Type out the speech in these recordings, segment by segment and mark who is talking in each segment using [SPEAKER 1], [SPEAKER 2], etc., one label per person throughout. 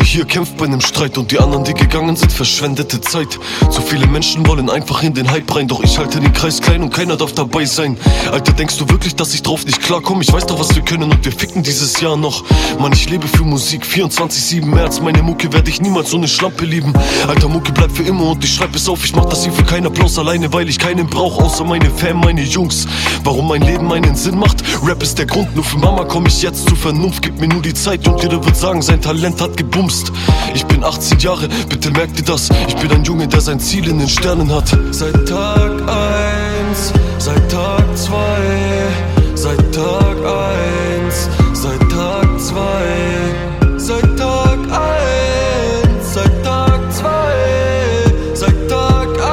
[SPEAKER 1] hier kämpft bei nem Streit und die anderen, die gegangen sind, verschwendete Zeit. Zu viele Menschen wollen einfach in den Hype rein, doch ich halte den Kreis klein und keiner darf dabei sein. Alter, denkst du wirklich, dass ich drauf nicht klarkomme? Ich weiß doch, was wir können und wir ficken dieses Jahr noch. Mann, ich lebe für Musik, 24/7 März. Meine Mucke werde ich niemals so ne Schlampe lieben. Alter, Mucke bleibt für immer und ich schreib es auf. Ich mach das hier für keinen Applaus alleine, weil ich keinen brauch, außer meine Fam, meine Jungs. Warum mein Leben einen Sinn macht? Rap ist der Grund, nur für Mama komm ich jetzt zur Vernunft. Gib mir nur die Zeit und jeder wird sagen, sein Talent hat gebumst. Ich bin 18 Jahre, bitte merkt ihr das? Ich bin ein Junge, der sein Ziel in den Sternen hat. Seit Tag 1, seit Tag 2, seit Tag 1, seit Tag 2, seit Tag 1, seit Tag 2, seit Tag 1.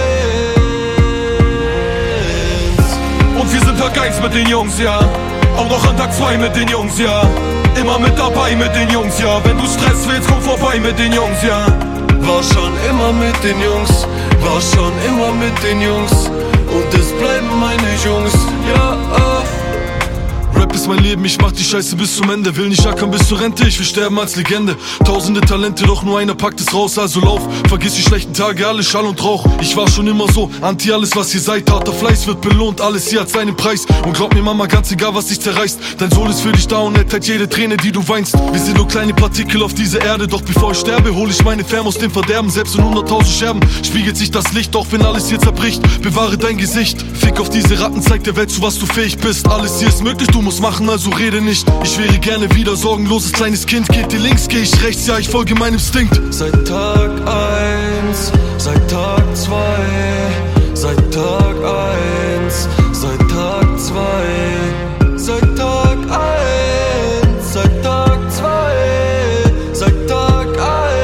[SPEAKER 2] Und wir sind Tag 1 mit den Jungs, ja. Auch noch an Tag 2 mit den Jungs, ja. Immer mit dabei mit den Jungs, ja. Wenn du Stress willst, komm vorbei mit den Jungs, ja.
[SPEAKER 1] War schon immer mit den Jungs, war schon immer mit den Jungs. Und es bleiben meine Jungs, ja. Rap ist mein Leben, ich mach die Scheiße bis zum Ende. Will nicht ackern bis zur Rente, ich will sterben als Legende. Tausende Talente, doch nur einer packt es raus, also lauf. Vergiss die schlechten Tage, alles Schall und Rauch. Ich war schon immer so, anti alles was ihr seid. Harter Fleiß wird belohnt, alles hier hat seinen Preis. Und glaub mir Mama, ganz egal was dich zerreißt, dein Soul ist für dich da und er teilt jede Träne, die du weinst. Wir sind nur kleine Partikel auf dieser Erde, doch bevor ich sterbe, hol ich meine Fam aus dem Verderben. Selbst in 100.000 Scherben spiegelt sich das Licht, auch wenn alles hier zerbricht. Bewahre dein Gesicht, fick auf diese Ratten, zeig der Welt, zu was du fähig bist. Alles hier ist möglich, du musst machen, also rede nicht. Ich wäre gerne wieder sorgenloses kleines Kind. Geht ihr links, geh ich rechts, ja, ich folge meinem Instinkt. Seit Tag 1, seit Tag 2, seit Tag 1, seit Tag 2, seit Tag 1, seit Tag 2, seit Tag 1.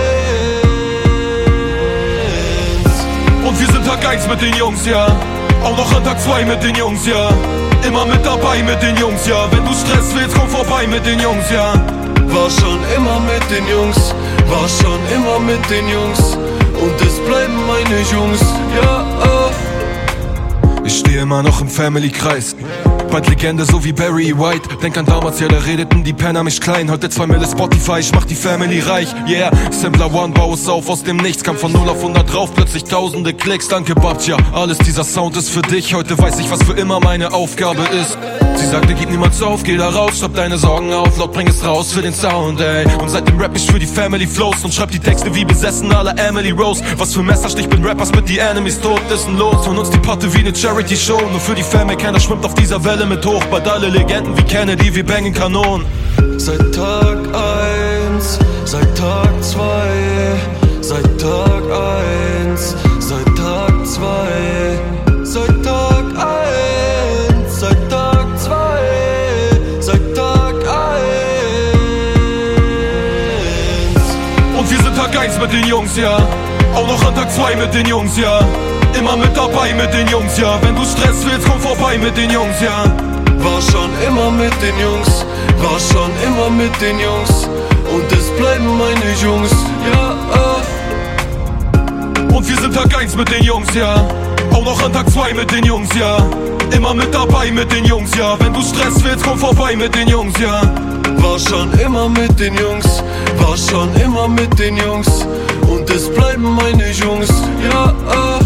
[SPEAKER 2] Und wir sind Tag 1 mit den Jungs, ja. Auch noch an Tag 2 mit den Jungs, ja. Immer mit dabei mit den Jungs, ja. Wenn du Stress willst, komm vorbei mit den Jungs, ja.
[SPEAKER 1] War schon immer mit den Jungs, war schon immer mit den Jungs. Und es bleiben meine Jungs, ja.
[SPEAKER 2] Ich stehe immer noch im Family-Kreis. Bald Legende, so wie Barry White. Denk an damals, ja, da redeten die Penner mich klein. Heute 2 Mille Spotify, ich mach die Family reich. Yeah, Sampler One, bau es auf aus dem Nichts. Kam von 0 auf 100 drauf, plötzlich tausende Klicks. Danke Babtja, alles dieser Sound ist für dich. Heute weiß ich, was für immer meine Aufgabe ist. Sie sagte, gib niemals auf, geh da raus, schreib deine Sorgen auf, laut bring es raus für den Sound, ey. Und seitdem rap ich für die Family Flows und schreib die Texte wie besessen à la Emily Rose. Was für Messerstich, bin Rappers mit die Enemies tot, ist ein Los. Von uns die Patte wie ne Charity-Show, nur für die Family, keiner schwimmt auf dieser Welle mit hoch. Bald alle Legenden wie Kennedy, wir bangen Kanonen.
[SPEAKER 1] Seit Tag 1, seit Tag 2, seit Tag 1, seit Tag 2, seit Tag 1, seit Tag 2, seit Tag 1.
[SPEAKER 2] Und wir sind Tag 1 mit den Jungs, ja. Auch noch an Tag 2 mit den Jungs, ja. Immer mit dabei mit den Jungs, ja. Wenn du Stress willst, komm vorbei mit den Jungs, ja.
[SPEAKER 1] War schon immer mit den Jungs, war schon immer mit den Jungs. Und es bleiben meine Jungs, ja.
[SPEAKER 2] Und wir sind Tag 1 mit den Jungs, ja. Auch noch an Tag 2 mit den Jungs, ja. Immer mit dabei mit den Jungs, ja. Wenn du Stress willst, komm vorbei mit den Jungs, ja.
[SPEAKER 1] War schon immer mit den Jungs, war schon immer mit den Jungs. Und es bleiben meine Jungs, ja.